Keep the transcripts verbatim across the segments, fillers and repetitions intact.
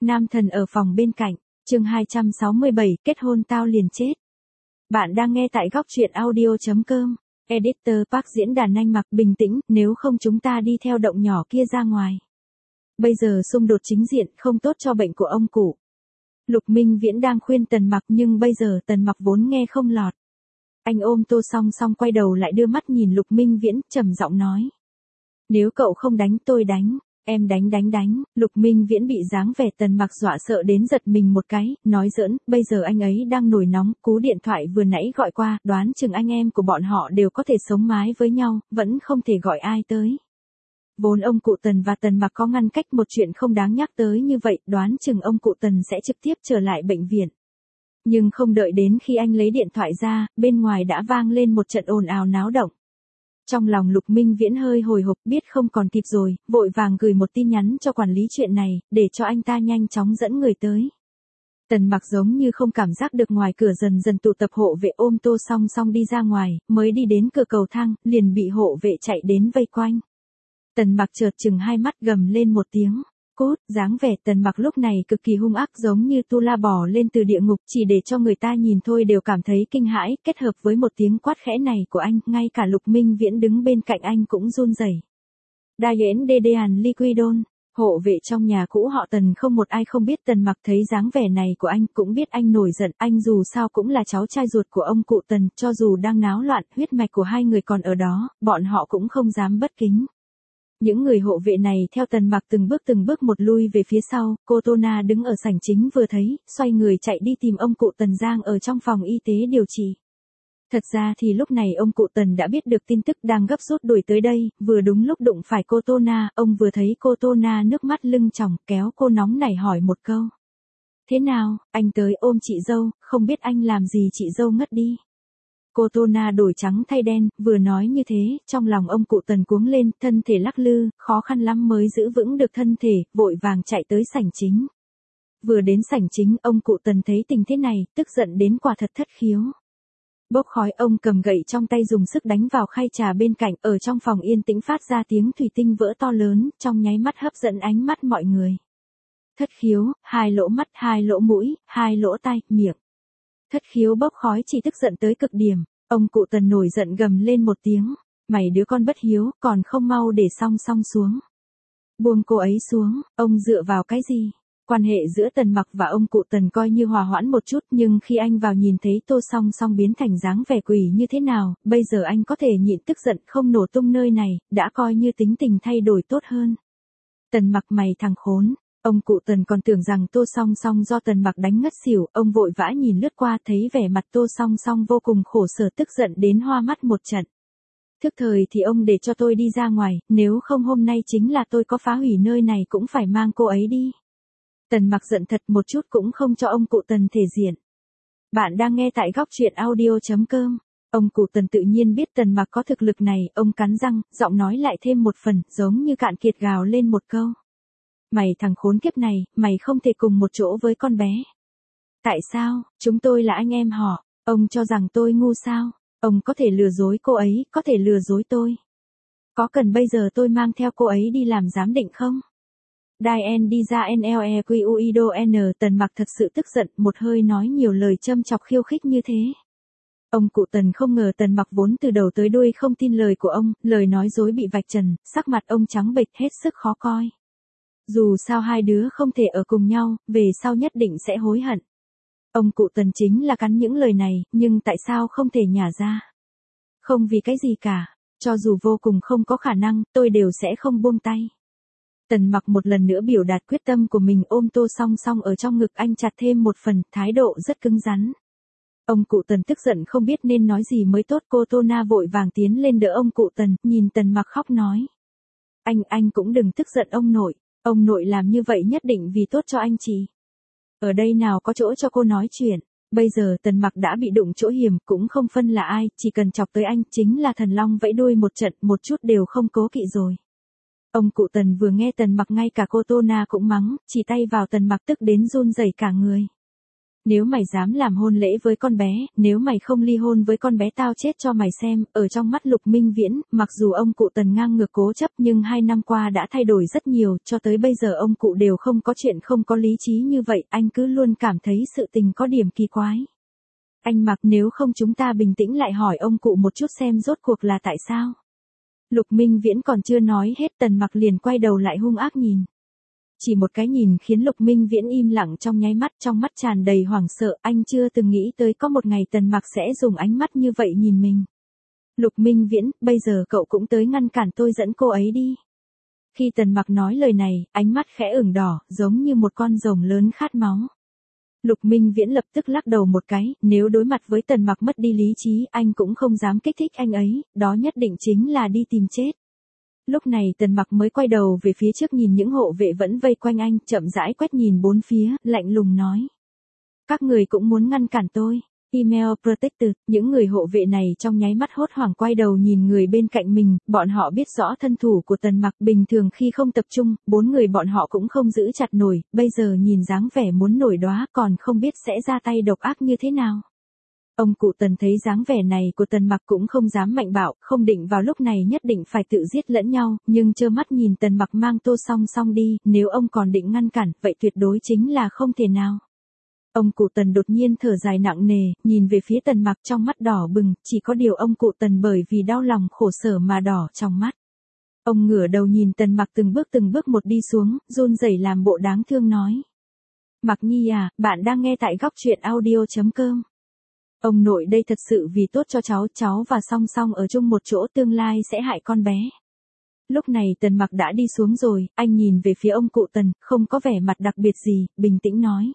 Nam thần ở phòng bên cạnh, chương hai trăm sáu mươi bảy, kết hôn tao liền chết. Bạn đang nghe tại góc truyện audio.com. Editor Park diễn đàn Anh Mặc bình tĩnh, nếu không chúng ta đi theo động nhỏ kia ra ngoài. Bây giờ xung đột chính diện không tốt cho bệnh của ông cụ. Lục Minh Viễn đang khuyên Tần Mặc nhưng bây giờ Tần Mặc vốn nghe không lọt. Anh ôm Tô Song Song quay đầu lại đưa mắt nhìn Lục Minh Viễn, trầm giọng nói. Nếu cậu không đánh tôi đánh, em đánh đánh đánh. Lục Minh Viễn bị dáng vẻ Tần Mặc dọa sợ đến giật mình một cái, nói giỡn, bây giờ anh ấy đang nổi nóng, cú điện thoại vừa nãy gọi qua, đoán chừng anh em của bọn họ đều có thể sống mái với nhau, vẫn không thể gọi ai tới. Vốn ông cụ Tần và Tần Mặc có ngăn cách một chuyện không đáng nhắc tới như vậy, đoán chừng ông cụ Tần sẽ trực tiếp trở lại bệnh viện. Nhưng không đợi đến khi anh lấy điện thoại ra, bên ngoài đã vang lên một trận ồn ào náo động. Trong lòng Lục Minh Viễn hơi hồi hộp, biết không còn kịp rồi, vội vàng gửi một tin nhắn cho quản lý chuyện này, để cho anh ta nhanh chóng dẫn người tới. Tần Mặc giống như không cảm giác được ngoài cửa dần dần tụ tập hộ vệ ôm Tô Song Song đi ra ngoài, mới đi đến cửa cầu thang, liền bị hộ vệ chạy đến vây quanh. Tần Mặc chợt chừng hai mắt gầm lên một tiếng. Cốt, dáng vẻ Tần Mặc lúc này cực kỳ hung ác giống như tu la bò lên từ địa ngục, chỉ để cho người ta nhìn thôi đều cảm thấy kinh hãi, kết hợp với một tiếng quát khẽ này của anh, ngay cả Lục Minh Viễn đứng bên cạnh anh cũng run rẩy. Đa yến đê đê hàn liquidon, hộ vệ trong nhà cũ họ Tần không một ai không biết Tần Mặc thấy dáng vẻ này của anh cũng biết anh nổi giận, anh dù sao cũng là cháu trai ruột của ông cụ Tần, cho dù đang náo loạn, huyết mạch của hai người còn ở đó, bọn họ cũng không dám bất kính. Những người hộ vệ này theo Tần Mặc từng bước từng bước một lui về phía sau, cô Tô Na đứng ở sảnh chính vừa thấy, xoay người chạy đi tìm ông cụ Tần Giang ở trong phòng y tế điều trị. Thật ra thì lúc này ông cụ Tần đã biết được tin tức đang gấp rút đuổi tới đây, vừa đúng lúc đụng phải cô Tô Na, ông vừa thấy cô Tô Na nước mắt lưng tròng, kéo cô nóng nảy hỏi một câu. Thế nào, anh tới ôm chị dâu, không biết anh làm gì chị dâu ngất đi. Cô Tô Na đổi trắng thay đen, vừa nói như thế, trong lòng ông cụ Tần cuống lên, thân thể lắc lư, khó khăn lắm mới giữ vững được thân thể, vội vàng chạy tới sảnh chính. Vừa đến sảnh chính, ông cụ Tần thấy tình thế này, tức giận đến quả thật thất khiếu. Bốc khói, ông cầm gậy trong tay dùng sức đánh vào khay trà bên cạnh, ở trong phòng yên tĩnh phát ra tiếng thủy tinh vỡ to lớn, trong nháy mắt hấp dẫn ánh mắt mọi người. Thất khiếu, hai lỗ mắt, hai lỗ mũi, hai lỗ tai, miệng. Thất khiếu bốc khói chỉ tức giận tới cực điểm, ông cụ Tần nổi giận gầm lên một tiếng, mày đứa con bất hiếu, còn không mau để Song Song xuống. Buông cô ấy xuống, ông dựa vào cái gì? Quan hệ giữa Tần Mặc và ông cụ Tần coi như hòa hoãn một chút, nhưng khi anh vào nhìn thấy Tô Song Song biến thành dáng vẻ quỷ như thế nào, bây giờ anh có thể nhịn tức giận không nổ tung nơi này, đã coi như tính tình thay đổi tốt hơn. Tần Mặc, mày thằng khốn. Ông cụ Tần còn tưởng rằng Tô Song Song do Tần Mặc đánh ngất xỉu, ông vội vã nhìn lướt qua thấy vẻ mặt Tô Song Song vô cùng khổ sở, tức giận đến hoa mắt một trận. Thức thời thì ông để cho tôi đi ra ngoài, nếu không hôm nay chính là tôi có phá hủy nơi này cũng phải mang cô ấy đi. Tần Mặc giận thật một chút cũng không cho ông cụ Tần thể diện. Bạn đang nghe tại góc truyện audio.com. Ông cụ Tần tự nhiên biết Tần Mặc có thực lực này, ông cắn răng, giọng nói lại thêm một phần, giống như cạn kiệt gào lên một câu. Mày thằng khốn kiếp này, mày không thể cùng một chỗ với con bé. Tại sao, chúng tôi là anh em họ, ông cho rằng tôi ngu sao, ông có thể lừa dối cô ấy, có thể lừa dối tôi. Có cần bây giờ tôi mang theo cô ấy đi làm giám định không? Diane đi ra nlequido n, Tần Mặc thật sự tức giận, một hơi nói nhiều lời châm chọc khiêu khích như thế. Ông cụ Tần không ngờ Tần Mặc vốn từ đầu tới đuôi không tin lời của ông, lời nói dối bị vạch trần, sắc mặt ông trắng bệch hết sức khó coi. Dù sao hai đứa không thể ở cùng nhau, về sau nhất định sẽ hối hận. Ông cụ Tần chính là cắn những lời này, nhưng tại sao không thể nhả ra? Không vì cái gì cả, cho dù vô cùng không có khả năng, tôi đều sẽ không buông tay. Tần Mặc một lần nữa biểu đạt quyết tâm của mình, ôm Tô Song Song ở trong ngực anh chặt thêm một phần, thái độ rất cứng rắn. Ông cụ Tần tức giận không biết nên nói gì mới tốt, cô Tô Na vội vàng tiến lên đỡ ông cụ Tần, nhìn Tần Mặc khóc nói. Anh, anh cũng đừng tức giận ông nội. Ông nội làm như vậy nhất định vì tốt cho anh chị. Ở đây nào có chỗ cho cô nói chuyện. Bây giờ Tần Mặc đã bị đụng chỗ hiểm, cũng không phân là ai, chỉ cần chọc tới anh, chính là thần long vẫy đuôi một trận, một chút đều không cố kỵ rồi. Ông cụ Tần vừa nghe Tần Mặc ngay cả cô Tô Na cũng mắng, chỉ tay vào Tần Mặc tức đến run rẩy cả người. Nếu mày dám làm hôn lễ với con bé, nếu mày không ly hôn với con bé tao chết cho mày xem. Ở trong mắt Lục Minh Viễn, mặc dù ông cụ Tần ngang ngược cố chấp nhưng hai năm qua đã thay đổi rất nhiều, cho tới bây giờ ông cụ đều không có chuyện không có lý trí như vậy, anh cứ luôn cảm thấy sự tình có điểm kỳ quái. Anh Mặc, nếu không chúng ta bình tĩnh lại hỏi ông cụ một chút xem rốt cuộc là tại sao. Lục Minh Viễn còn chưa nói hết, Tần Mặc liền quay đầu lại hung ác nhìn. Chỉ một cái nhìn khiến Lục Minh Viễn im lặng trong nháy mắt, trong mắt tràn đầy hoảng sợ, anh chưa từng nghĩ tới có một ngày Tần Mặc sẽ dùng ánh mắt như vậy nhìn mình. Lục Minh Viễn, bây giờ cậu cũng tới ngăn cản tôi dẫn cô ấy đi. Khi Tần Mặc nói lời này, ánh mắt khẽ ửng đỏ, giống như một con rồng lớn khát máu. Lục Minh Viễn lập tức lắc đầu một cái, nếu đối mặt với Tần Mặc mất đi lý trí, anh cũng không dám kích thích anh ấy, đó nhất định chính là đi tìm chết. Lúc này Tần Mặc mới quay đầu về phía trước nhìn những hộ vệ vẫn vây quanh anh, chậm rãi quét nhìn bốn phía, lạnh lùng nói. Các người cũng muốn ngăn cản tôi. Email Protected, những người hộ vệ này trong nháy mắt hốt hoảng quay đầu nhìn người bên cạnh mình, bọn họ biết rõ thân thủ của Tần Mặc, bình thường khi không tập trung, bốn người bọn họ cũng không giữ chặt nổi, bây giờ nhìn dáng vẻ muốn nổi đóa còn không biết sẽ ra tay độc ác như thế nào. Ông cụ Tần thấy dáng vẻ này của Tần Mặc cũng không dám mạnh bạo, không định vào lúc này nhất định phải tự giết lẫn nhau, nhưng trơ mắt nhìn Tần Mặc mang Tô Song Song đi, nếu ông còn định ngăn cản, vậy tuyệt đối chính là không thể nào. Ông cụ Tần đột nhiên thở dài nặng nề, nhìn về phía Tần Mặc trong mắt đỏ bừng, chỉ có điều ông cụ Tần bởi vì đau lòng khổ sở mà đỏ trong mắt. Ông ngửa đầu nhìn Tần Mặc từng bước từng bước một đi xuống, run rẩy làm bộ đáng thương nói. Mặc Nhi à, bạn đang nghe tại góc truyện audio chấm com. Ông nội đây thật sự vì tốt cho cháu, cháu và Song Song ở chung một chỗ tương lai sẽ hại con bé. Lúc này Tần Mặc đã đi xuống rồi, anh nhìn về phía ông cụ Tần, không có vẻ mặt đặc biệt gì, bình tĩnh nói.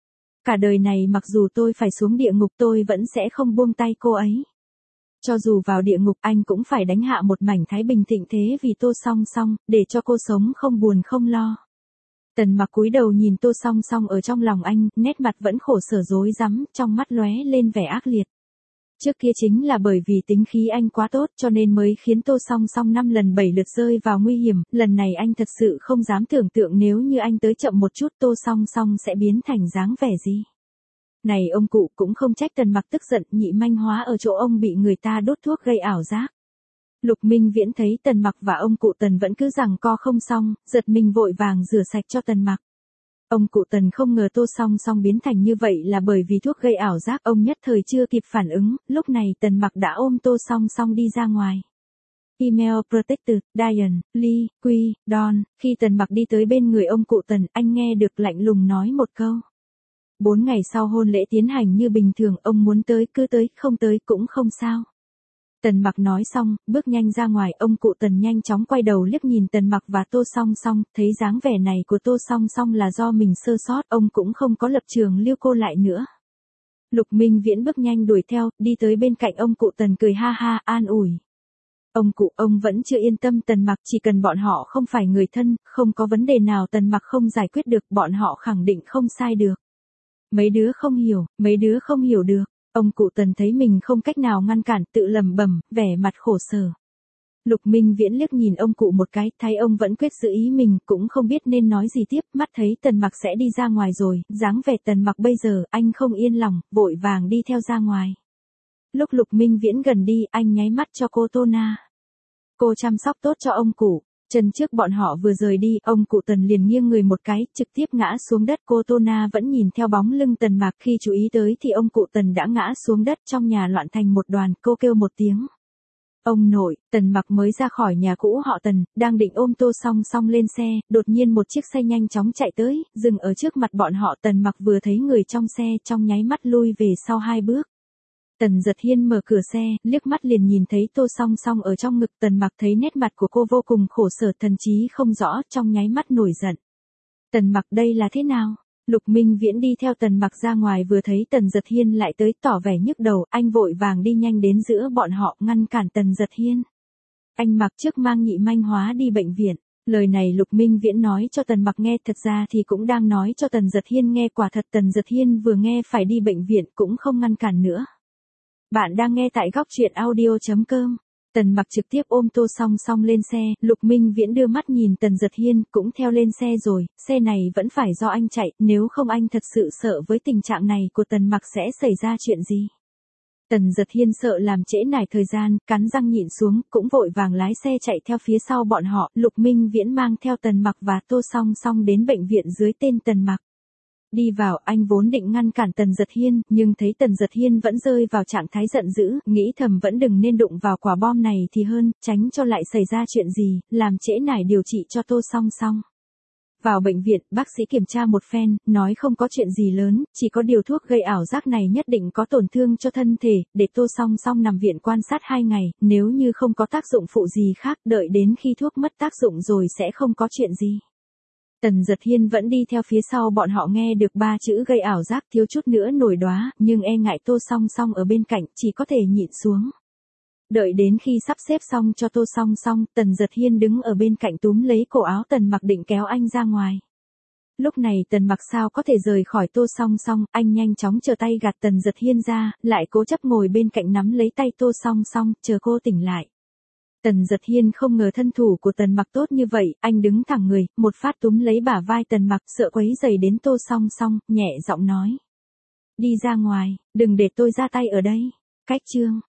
Cả đời này mặc dù tôi phải xuống địa ngục tôi vẫn sẽ không buông tay cô ấy. Cho dù vào địa ngục anh cũng phải đánh hạ một mảnh thái bình thịnh thế vì Tô Song Song, để cho cô sống không buồn không lo. Tần Mặc cúi đầu nhìn Tô Song Song ở trong lòng anh, nét mặt vẫn khổ sở rối rắm, trong mắt lóe lên vẻ ác liệt. Trước kia chính là bởi vì tính khí anh quá tốt cho nên mới khiến Tô Song Song năm lần bảy lượt rơi vào nguy hiểm, lần này anh thật sự không dám tưởng tượng nếu như anh tới chậm một chút Tô Song Song sẽ biến thành dáng vẻ gì. Này ông cụ, cũng không trách Tần Mặc tức giận, nhị manh hóa ở chỗ ông bị người ta đốt thuốc gây ảo giác. Lục Minh Viễn thấy Tần Mặc và ông cụ Tần vẫn cứ giằng co không xong, giật mình vội vàng rửa sạch cho Tần Mặc. Ông cụ Tần không ngờ Tô Song Song biến thành như vậy là bởi vì thuốc gây ảo giác, ông nhất thời chưa kịp phản ứng, lúc này Tần Mặc đã ôm Tô Song Song đi ra ngoài. Email Protected, Diane, Lee, Quy, Don, khi Tần Mặc đi tới bên người ông cụ Tần, anh nghe được lạnh lùng nói một câu. Bốn ngày sau hôn lễ tiến hành như bình thường, ông muốn tới cứ tới, không tới cũng không sao. Tần Mặc nói xong, bước nhanh ra ngoài, ông cụ Tần nhanh chóng quay đầu liếc nhìn Tần Mặc và Tô Song Song, thấy dáng vẻ này của Tô Song Song là do mình sơ sót, ông cũng không có lập trường lưu cô lại nữa. Lục Minh Viễn bước nhanh đuổi theo, đi tới bên cạnh ông cụ Tần cười ha ha, an ủi. Ông cụ, ông vẫn chưa yên tâm Tần Mặc, chỉ cần bọn họ không phải người thân, không có vấn đề nào Tần Mặc không giải quyết được, bọn họ khẳng định không sai được. Mấy đứa không hiểu, mấy đứa không hiểu được. Ông cụ Tần thấy mình không cách nào ngăn cản, tự lẩm bẩm, vẻ mặt khổ sở. Lục Minh Viễn liếc nhìn ông cụ một cái, thấy ông vẫn quyết giữ ý mình, cũng không biết nên nói gì tiếp, mắt thấy Tần Mặc sẽ đi ra ngoài rồi, dáng vẻ Tần Mặc bây giờ, anh không yên lòng, vội vàng đi theo ra ngoài. Lúc Lục Minh Viễn gần đi, anh nháy mắt cho cô Tô Na. Cô chăm sóc tốt cho ông cụ. Chân trước bọn họ vừa rời đi, ông cụ Tần liền nghiêng người một cái, trực tiếp ngã xuống đất. Cô Tô Na vẫn nhìn theo bóng lưng Tần Mặc, khi chú ý tới thì ông cụ Tần đã ngã xuống đất, trong nhà loạn thành một đoàn, cô kêu một tiếng. Ông nội, Tần Mặc mới ra khỏi nhà cũ họ Tần, đang định ôm Tô Song Song lên xe, đột nhiên một chiếc xe nhanh chóng chạy tới, dừng ở trước mặt bọn họ. Tần Mặc vừa thấy người trong xe, trong nháy mắt lui về sau hai bước. Tần Giật Hiên mở cửa xe, liếc mắt liền nhìn thấy Tô Song Song ở trong ngực. Tần Mặc thấy nét mặt của cô vô cùng khổ sở, thần trí không rõ, trong nháy mắt nổi giận. Tần Mặc đây là thế nào? Lục Minh Viễn đi theo Tần Mặc ra ngoài, vừa thấy Tần Giật Hiên lại tới, tỏ vẻ nhức đầu, anh vội vàng đi nhanh đến giữa bọn họ, ngăn cản Tần Giật Hiên. Anh Mặc trước mang nhị manh hóa đi bệnh viện. Lời này Lục Minh Viễn nói cho Tần Mặc nghe, thật ra thì cũng đang nói cho Tần Giật Hiên nghe. Quả thật Tần Giật Hiên vừa nghe phải đi bệnh viện cũng không ngăn cản nữa. Bạn đang nghe tại góc truyện audio chấm com. Tần Mặc trực tiếp ôm Tô Song Song lên xe, Lục Minh Viễn đưa mắt nhìn Tần Giật Hiên, cũng theo lên xe rồi, xe này vẫn phải do anh chạy, nếu không anh thật sự sợ với tình trạng này của Tần Mặc sẽ xảy ra chuyện gì. Tần Giật Hiên sợ làm trễ nải thời gian, cắn răng nhịn xuống, cũng vội vàng lái xe chạy theo phía sau bọn họ, Lục Minh Viễn mang theo Tần Mặc và Tô Song Song đến bệnh viện dưới tên Tần Mặc. Đi vào, anh vốn định ngăn cản Tần Giật Hiên, nhưng thấy Tần Giật Hiên vẫn rơi vào trạng thái giận dữ, nghĩ thầm vẫn đừng nên đụng vào quả bom này thì hơn, tránh cho lại xảy ra chuyện gì, làm trễ nải điều trị cho Tô Song Song. Vào bệnh viện, bác sĩ kiểm tra một phen, nói không có chuyện gì lớn, chỉ có điều thuốc gây ảo giác này nhất định có tổn thương cho thân thể, để Tô Song Song nằm viện quan sát hai ngày, nếu như không có tác dụng phụ gì khác, đợi đến khi thuốc mất tác dụng rồi sẽ không có chuyện gì. Tần Giật Hiên vẫn đi theo phía sau bọn họ, nghe được ba chữ gây ảo giác thiếu chút nữa nổi đoá, nhưng e ngại Tô Song Song ở bên cạnh, chỉ có thể nhịn xuống. Đợi đến khi sắp xếp xong cho Tô Song Song, Tần Giật Hiên đứng ở bên cạnh túm lấy cổ áo Tần Mặc định kéo anh ra ngoài. Lúc này Tần Mặc sao có thể rời khỏi Tô Song Song, anh nhanh chóng chờ tay gạt Tần Giật Hiên ra, lại cố chấp ngồi bên cạnh nắm lấy tay Tô Song Song, chờ cô tỉnh lại. Tần Giật Hiên không ngờ thân thủ của Tần Mặc tốt như vậy, anh đứng thẳng người, một phát túm lấy bả vai Tần Mặc, sợ quấy rầy đến Tô Song Song, nhẹ giọng nói. Đi ra ngoài, đừng để tôi ra tay ở đây. Cách chương